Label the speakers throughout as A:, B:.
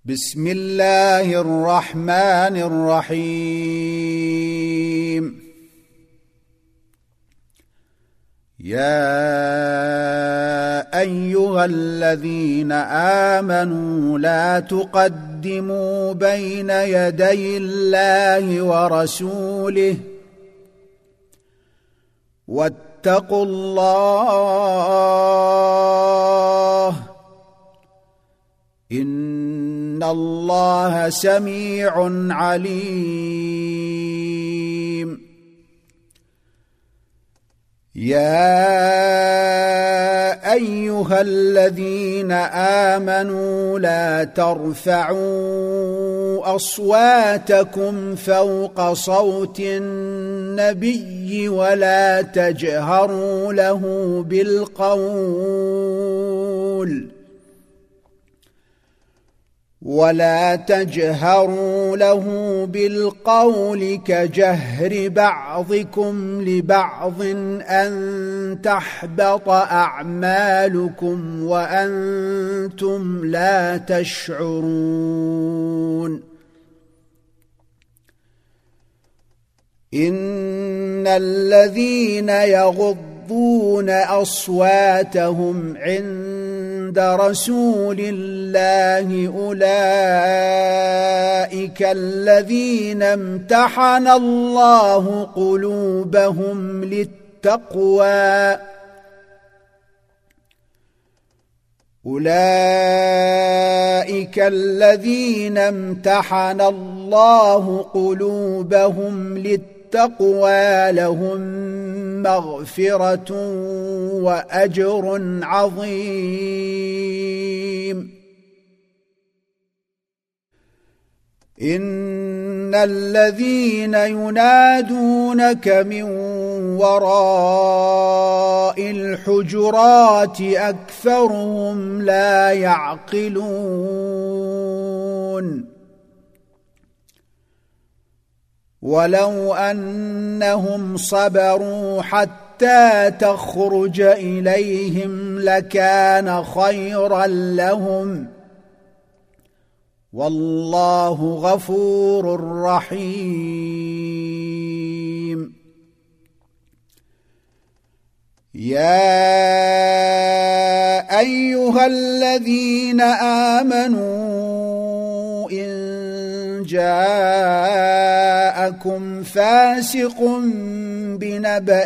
A: بسم الله الرحمن الرحيم. يا أيها الذين آمنوا لا تقدموا بين يدي الله ورسوله واتقوا الله إن الله سميع عليم. يا أيها الذين آمنوا لا ترفعوا أصواتكم فوق صوت النبي ولا تجهروا له بالقول كجهر بعضكم لبعض أن تحبط أعمالكم وأنتم لا تشعرون. إن الذين يغضون أصواتهم عند رسول الله أولئك الذين امتحن الله قلوبهم للتقوى لهم مغفرة وأجر عظيم. إن الذين ينادونك من وراء الحجرات أكثرهم لا يعقلون. ولو أنهم صبروا حتى تخرج إليهم لكان خيرا لهم والله غفور رحيم. يا أيها الذين آمنوا إن جاءكم فاسق بنبأ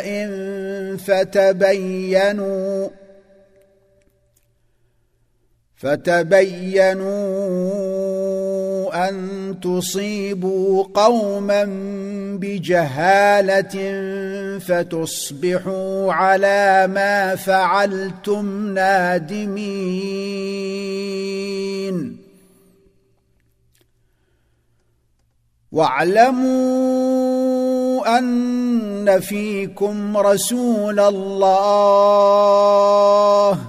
A: فتبينوا أن تصيبوا قوما بجهالة فتصبحوا على ما فعلتم نادمين. واعلموا أن فيكم رسول الله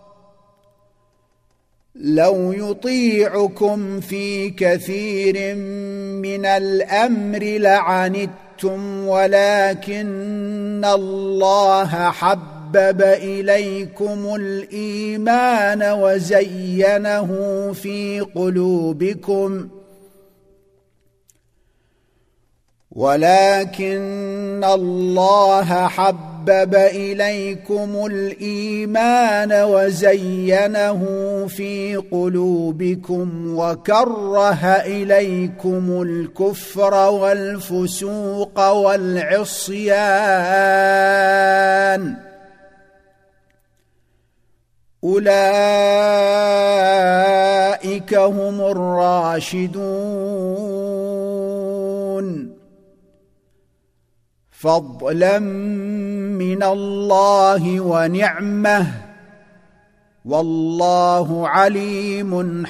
A: لو يطيعكم في كثير من الأمر لعنتم ولكن الله حبب إليكم الإيمان وزينه في قلوبكم وكره إليكم الكفر والفسوق والعصيان أولئك هم الراشدون فضلا من الله ونعمه والله عليم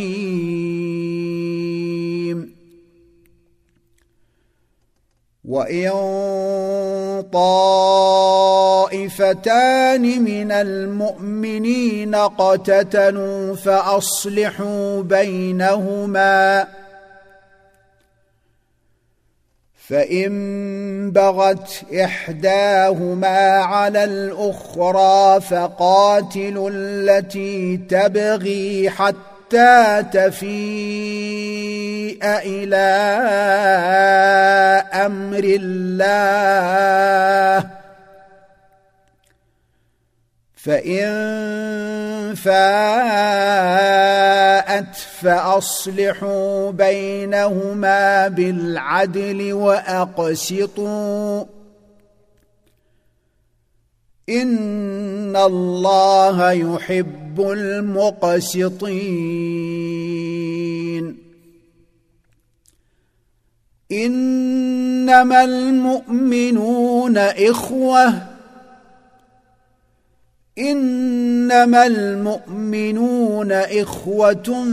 A: حكيم. وإن طائفتان من المؤمنين اقتتلوا فأصلحوا بينهما فإن بغت إحداهما على الأخرى فقاتلوا التي تبغي حتى حتى تفيء إلى أمر الله، فإن فاءت فأصلحوا بينهما بالعدل وأقسطوا إن الله يحب المقسطين. إنما المؤمنون إخوة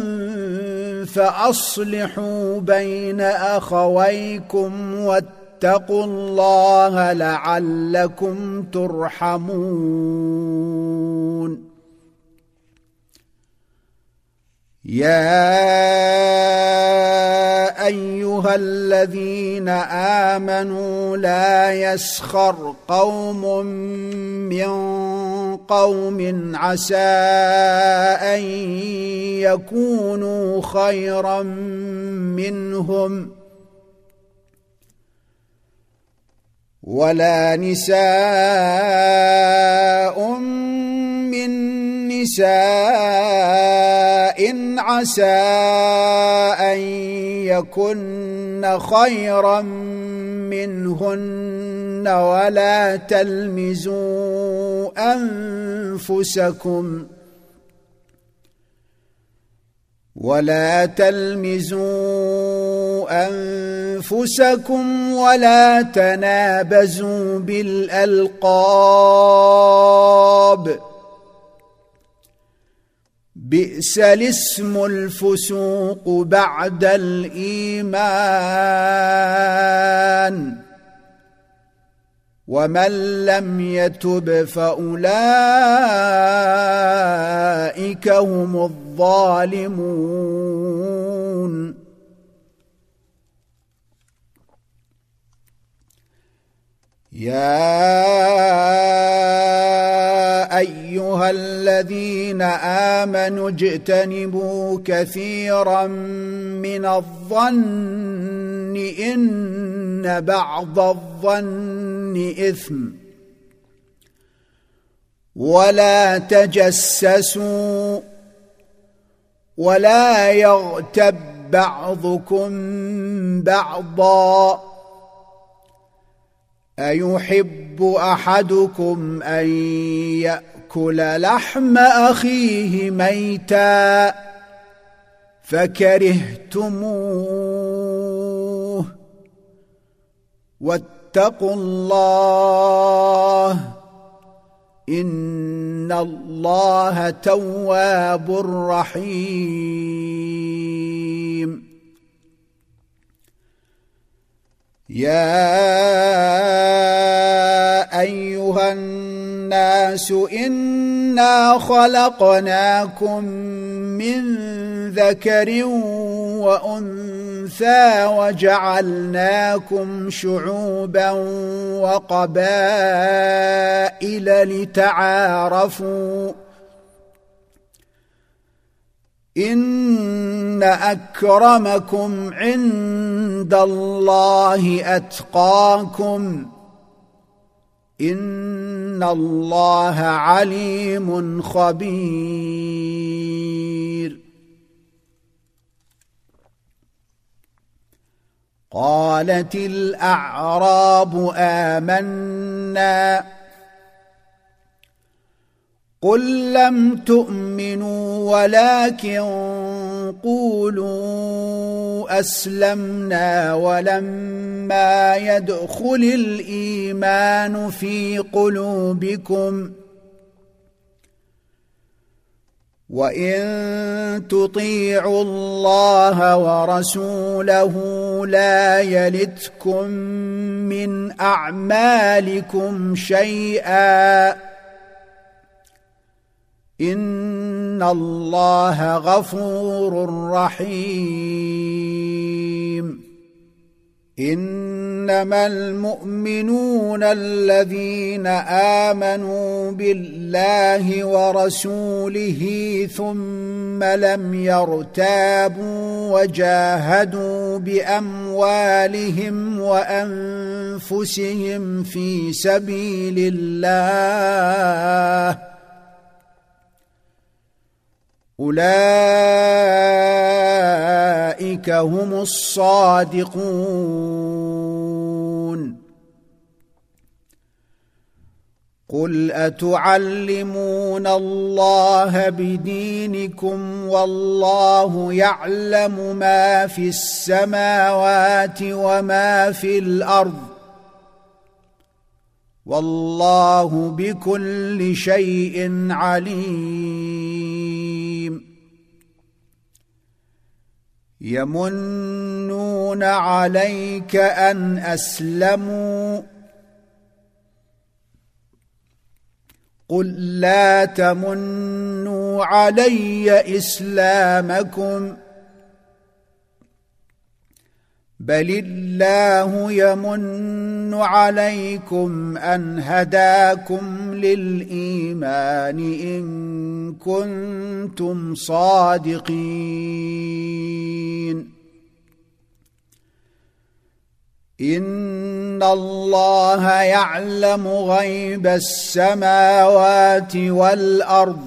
A: فأصلحوا بين أخويكم واتقوا الله لعلكم ترحمون. يا أيها الذين آمنوا لا يسخر قوم من قوم عسى أن يكونوا خيرا منهم، ولا نساء من نساء عسى أن يكن خيرا منهن، ولا تلمزوا أنفسكم ولا تنابزوا بالألقاب، بئس الاسم الفسوق بعد الإيمان، ومن لم يتب فأولئك هم الظالمون. يا أيها الذين آمنوا اجتنبوا كثيرا من الظن إن بعض الظن إثم، ولا تجسسوا ولا يغتب بعضكم بعضا، أيحب أحدكم أن يأكل لحم أخيه ميتا فكرهتموه، واتقوا الله إن الله تواب رحيم. يا أيها الناس إنا خلقناكم من ذكر وأنثى وجعلناكم شعوبا وقبائل لتعارفوا إن أكرمكم عند الله أتقاكم إن الله عليم خبير. قالت الأعراب آمنا قل لم تؤمنوا ولكن قولوا أسلمنا ولما يدخل الإيمان في قلوبكم وإن تطيعوا الله ورسوله لا يلتكم من أعمالكم شيئا إن الله غفور رحيم. إنما المؤمنون الذين آمنوا بالله ورسوله ثم لم يرتابوا وجاهدوا بأموالهم وأنفسهم في سبيل الله أولئك هم الصادقون. قل أتعلمون الله بدينكم والله يعلم ما في السماوات وما في الأرض والله بكل شيء عليم. يمنون عليك أن أسلموا قل لا تمنوا علي إسلامكم بل الله يمن عليكم أن هداكم للإيمان إن كنتم صادقين. إن الله يعلم غيب السماوات والأرض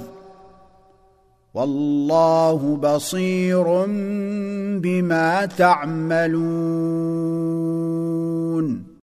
A: والله بصير بما تعملون.